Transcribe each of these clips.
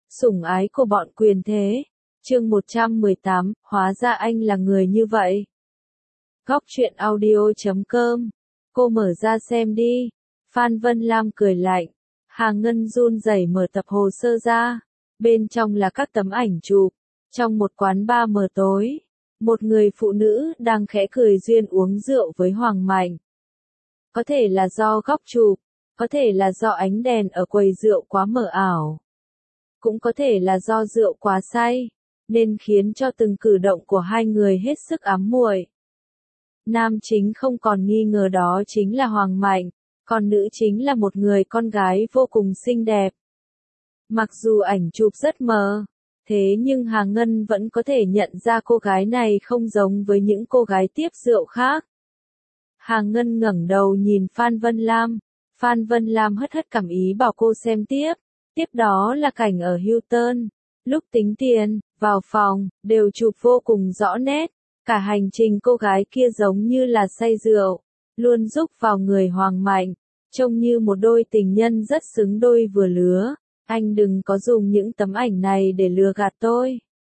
Sủng ái của bọn quyền thế. Chương 118, hóa ra anh là người như vậy. Góc truyện audio.com. Cô mở ra xem đi. Phan Vân Lam cười lạnh. Hà Ngân run rẩy mở tập hồ sơ ra. Bên trong là các tấm ảnh chụp. Trong một quán bar mờ tối, một người phụ nữ đang khẽ cười duyên uống rượu với Hoàng Mạnh. Có thể là do góc chụp, có thể là do ánh đèn ở quầy rượu quá mờ ảo. Cũng có thể là do rượu quá say, nên khiến cho từng cử động của hai người hết sức ám muội. Nam chính không còn nghi ngờ đó chính là Hoàng Mạnh, còn nữ chính là một người con gái vô cùng xinh đẹp. Mặc dù ảnh chụp rất mờ, thế nhưng Hà Ngân vẫn có thể nhận ra cô gái này không giống với những cô gái tiếp rượu khác. Hà Ngân ngẩng đầu nhìn Phan Vân Lam. Phan Vân Lam hất hất cảm ý bảo cô xem tiếp. Tiếp đó là cảnh ở Hilton. Lúc tính tiền, vào phòng, đều chụp vô cùng rõ nét. Cả hành trình cô gái kia giống như là say rượu, luôn rúc vào người Hoàng Mạnh, trông như một đôi tình nhân rất xứng đôi vừa lứa. Anh đừng có dùng những tấm ảnh này để lừa gạt tôi.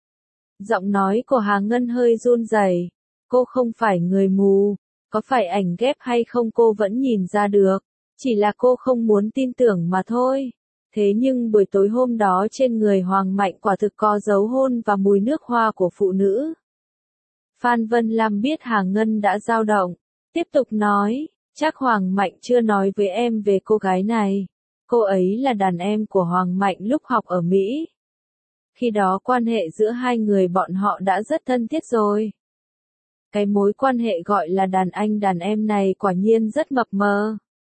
Giọng nói của Hà Ngân hơi run rẩy. Cô không phải người mù, có phải ảnh ghép hay không cô vẫn nhìn ra được, chỉ là cô không muốn tin tưởng mà thôi. Thế nhưng buổi tối hôm đó trên người Hoàng Mạnh quả thực có dấu hôn và mùi nước hoa của phụ nữ. Phan Vân Lam biết Hà Ngân đã dao động, tiếp tục nói, chắc Hoàng Mạnh chưa nói với em về cô gái này. Cô ấy là đàn em của Hoàng Mạnh lúc học ở Mỹ. Khi đó quan hệ giữa hai người bọn họ đã rất thân thiết rồi. Cái mối quan hệ gọi là đàn anh đàn em này quả nhiên rất mập mờ.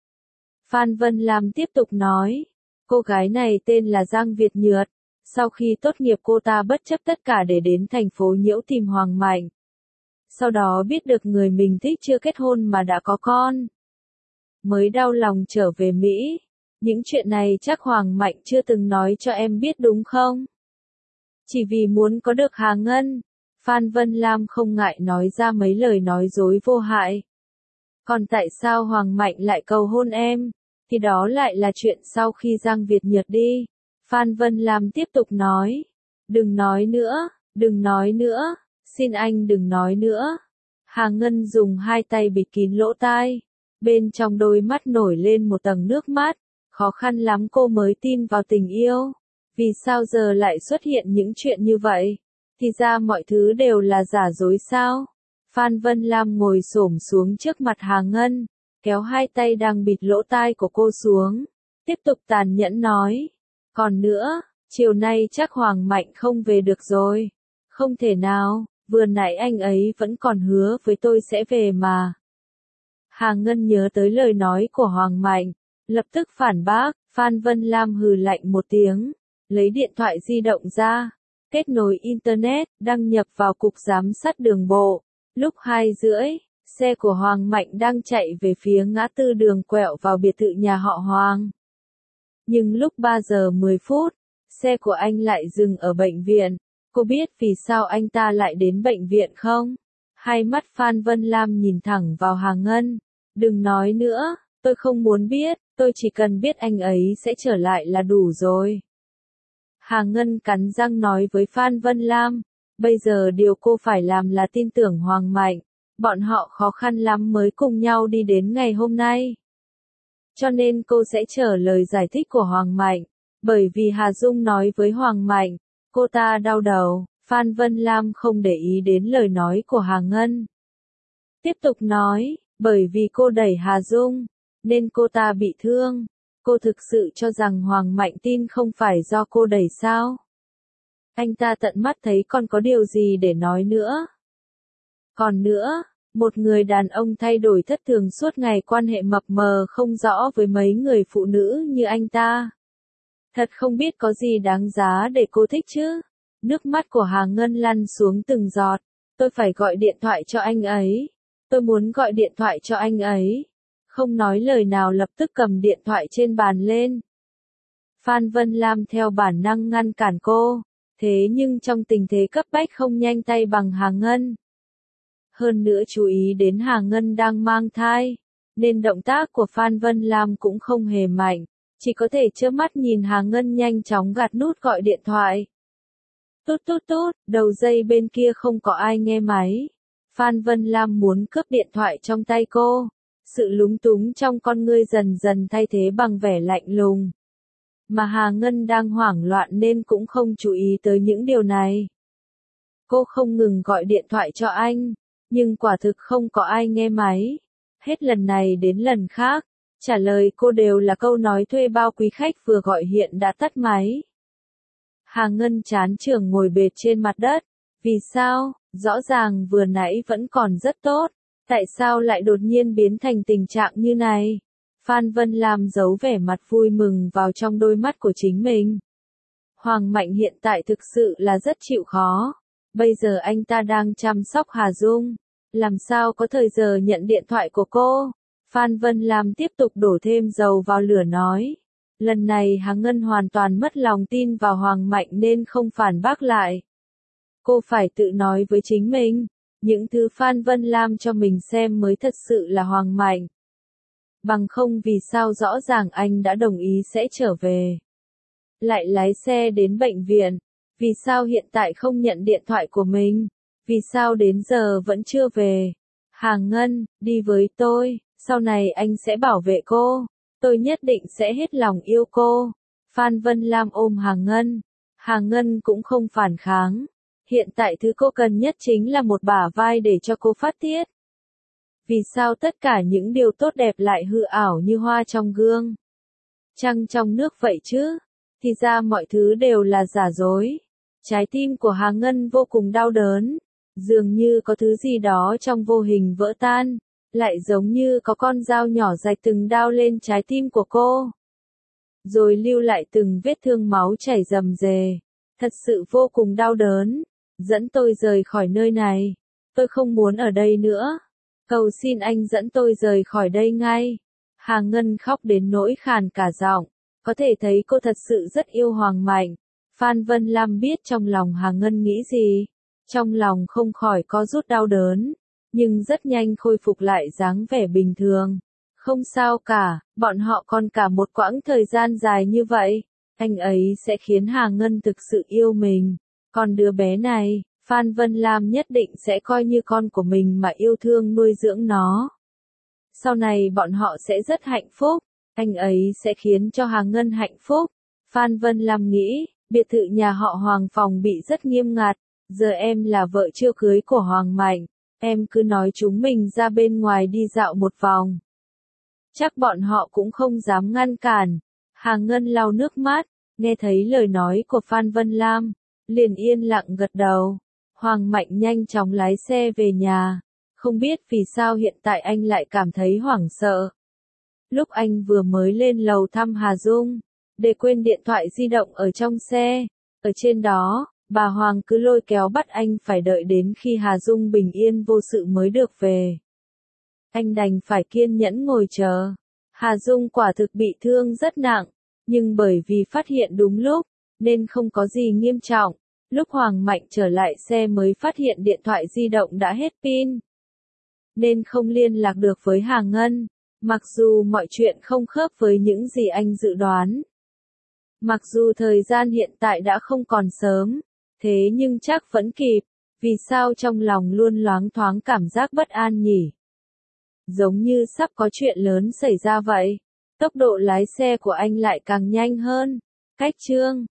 Phan Vân Lam tiếp tục nói, cô gái này tên là Giang Việt Nhược. Sau khi tốt nghiệp cô ta bất chấp tất cả để đến thành phố Nhiễu tìm Hoàng Mạnh. Sau đó biết được người mình thích chưa kết hôn mà đã có con, mới đau lòng trở về Mỹ. Những chuyện này chắc Hoàng Mạnh chưa từng nói cho em biết đúng không? Chỉ vì muốn có được Hà Ngân, Phan Vân Lam không ngại nói ra mấy lời nói dối vô hại. Còn tại sao Hoàng Mạnh lại cầu hôn em? Thì đó lại là chuyện sau khi Giang Việt Nhược đi. Phan Vân Lam tiếp tục nói. Đừng nói nữa, đừng nói nữa, xin anh đừng nói nữa. Hà Ngân dùng hai tay bịt kín lỗ tai. Bên trong đôi mắt nổi lên một tầng nước mắt. Khó khăn lắm cô mới tin vào tình yêu. Vì sao giờ lại xuất hiện những chuyện như vậy? Thì ra mọi thứ đều là giả dối sao? Phan Vân Lam ngồi xổm xuống trước mặt Hà Ngân, kéo hai tay đang bịt lỗ tai của cô xuống, tiếp tục tàn nhẫn nói. Còn nữa, chiều nay chắc Hoàng Mạnh không về được rồi. Không thể nào, vừa nãy anh ấy vẫn còn hứa với tôi sẽ về mà. Hà Ngân nhớ tới lời nói của Hoàng Mạnh, lập tức phản bác. Phan Vân Lam hừ lạnh một tiếng, lấy điện thoại di động ra, kết nối Internet, đăng nhập vào cục giám sát đường bộ. Lúc 2:30, xe của Hoàng Mạnh đang chạy về phía ngã tư đường quẹo vào biệt thự nhà họ Hoàng. Nhưng lúc 3:10, xe của anh lại dừng ở bệnh viện. Cô biết vì sao anh ta lại đến bệnh viện không? Hai mắt Phan Vân Lam nhìn thẳng vào Hà Ngân. Đừng nói nữa, tôi không muốn biết, tôi chỉ cần biết anh ấy sẽ trở lại là đủ rồi. Hà Ngân cắn răng nói với Phan Vân Lam, bây giờ điều cô phải làm là tin tưởng Hoàng Mạnh, bọn họ khó khăn lắm mới cùng nhau đi đến ngày hôm nay. Cho nên cô sẽ chờ lời giải thích của Hoàng Mạnh, bởi vì Hà Dung nói với Hoàng Mạnh, cô ta đau đầu. Phan Vân Lam không để ý đến lời nói của Hà Ngân. Tiếp tục nói, bởi vì cô đẩy Hà Dung, nên cô ta bị thương. Cô thực sự cho rằng Hoàng Mạnh tin không phải do cô đẩy sao? Anh ta tận mắt thấy còn có điều gì để nói nữa. Còn nữa, một người đàn ông thay đổi thất thường suốt ngày quan hệ mập mờ không rõ với mấy người phụ nữ như anh ta. Thật không biết có gì đáng giá để cô thích chứ. Nước mắt của Hà Ngân lăn xuống từng giọt. Tôi phải gọi điện thoại cho anh ấy. Tôi muốn gọi điện thoại cho anh ấy. Không nói lời nào lập tức cầm điện thoại trên bàn lên. Phan Vân Lam theo bản năng ngăn cản cô. Thế nhưng trong tình thế cấp bách không nhanh tay bằng Hà Ngân. Hơn nữa chú ý đến Hà Ngân đang mang thai. Nên động tác của Phan Vân Lam cũng không hề mạnh. chỉ có thể trơ mắt nhìn Hà Ngân nhanh chóng gạt nút gọi điện thoại. Tút tút tút, đầu dây bên kia không có ai nghe máy. Phan Vân Lam muốn cướp điện thoại trong tay cô. Sự lúng túng trong con ngươi dần dần thay thế bằng vẻ lạnh lùng. Mà Hà Ngân đang hoảng loạn nên cũng không chú ý tới những điều này. Cô không ngừng gọi điện thoại cho anh, nhưng quả thực không có ai nghe máy. Hết lần này đến lần khác, trả lời cô đều là câu nói thuê bao quý khách vừa gọi hiện đã tắt máy. Hà Ngân chán chường ngồi bệt trên mặt đất. Vì sao, rõ ràng vừa nãy vẫn còn rất tốt, tại sao lại đột nhiên biến thành tình trạng như này? Phan Vân Lam giấu vẻ mặt vui mừng vào trong đôi mắt của chính mình. Hoàng Mạnh hiện tại thực sự là rất chịu khó. Bây giờ anh ta đang chăm sóc Hà Dung. Làm sao có thời giờ nhận điện thoại của cô? Phan Vân Lam tiếp tục đổ thêm dầu vào lửa nói. Lần này Hà Ngân hoàn toàn mất lòng tin vào Hoàng Mạnh nên không phản bác lại. Cô phải tự nói với chính mình, những thứ Phan Vân Lam cho mình xem mới thật sự là Hoàng Mạnh. Bằng không vì sao rõ ràng anh đã đồng ý sẽ trở về. Lại lái xe đến bệnh viện, vì sao hiện tại không nhận điện thoại của mình, vì sao đến giờ vẫn chưa về. Hà Ngân, đi với tôi, sau này anh sẽ bảo vệ cô, tôi nhất định sẽ hết lòng yêu cô. Phan Vân Lam ôm Hà Ngân cũng không phản kháng. Hiện tại thứ cô cần nhất chính là một bả vai để cho cô phát tiết. Vì sao tất cả những điều tốt đẹp lại hư ảo như hoa trong gương? Trăng trong nước vậy chứ? Thì ra mọi thứ đều là giả dối. Trái tim của Hà Ngân vô cùng đau đớn. Dường như có thứ gì đó trong vô hình vỡ tan. Lại giống như có con dao nhỏ rạch từng đao lên trái tim của cô. Rồi lưu lại từng vết thương máu chảy rầm rề. Thật sự vô cùng đau đớn. Dẫn tôi rời khỏi nơi này. Tôi không muốn ở đây nữa. Cầu xin anh dẫn tôi rời khỏi đây ngay. Hà Ngân khóc đến nỗi khàn cả giọng. Có thể thấy cô thật sự rất yêu Hoàng Mạnh. Phan Vân Lam biết trong lòng Hà Ngân nghĩ gì. Trong lòng không khỏi có rút đau đớn. Nhưng rất nhanh khôi phục lại dáng vẻ bình thường. Không sao cả, bọn họ còn cả một quãng thời gian dài như vậy. Anh ấy sẽ khiến Hà Ngân thực sự yêu mình. Còn đứa bé này, Phan Vân Lam nhất định sẽ coi như con của mình mà yêu thương nuôi dưỡng nó. Sau này bọn họ sẽ rất hạnh phúc, anh ấy sẽ khiến cho Hà Ngân hạnh phúc. Phan Vân Lam nghĩ, biệt thự nhà họ Hoàng phòng bị rất nghiêm ngặt, giờ em là vợ chưa cưới của Hoàng Mạnh, em cứ nói chúng mình ra bên ngoài đi dạo một vòng. Chắc bọn họ cũng không dám ngăn cản. Hà Ngân lau nước mắt, nghe thấy lời nói của Phan Vân Lam, liền yên lặng gật đầu. Hoàng Mạnh nhanh chóng lái xe về nhà. Không biết vì sao hiện tại anh lại cảm thấy hoảng sợ. Lúc anh vừa mới lên lầu thăm Hà Dung, để quên điện thoại di động ở trong xe. Ở trên đó, bà Hoàng cứ lôi kéo bắt anh phải đợi đến khi Hà Dung bình yên vô sự mới được về. Anh đành phải kiên nhẫn ngồi chờ. Hà Dung quả thực bị thương rất nặng, nhưng bởi vì phát hiện đúng lúc, nên không có gì nghiêm trọng. Lúc Hoàng Mạnh trở lại xe mới phát hiện điện thoại di động đã hết pin, nên không liên lạc được với Hà Ngân. Mặc dù mọi chuyện không khớp với những gì anh dự đoán. Mặc dù thời gian hiện tại đã không còn sớm, thế nhưng chắc vẫn kịp. Vì sao trong lòng luôn loáng thoáng cảm giác bất an nhỉ? Giống như sắp có chuyện lớn xảy ra vậy. Tốc độ lái xe của anh lại càng nhanh hơn. Cách chương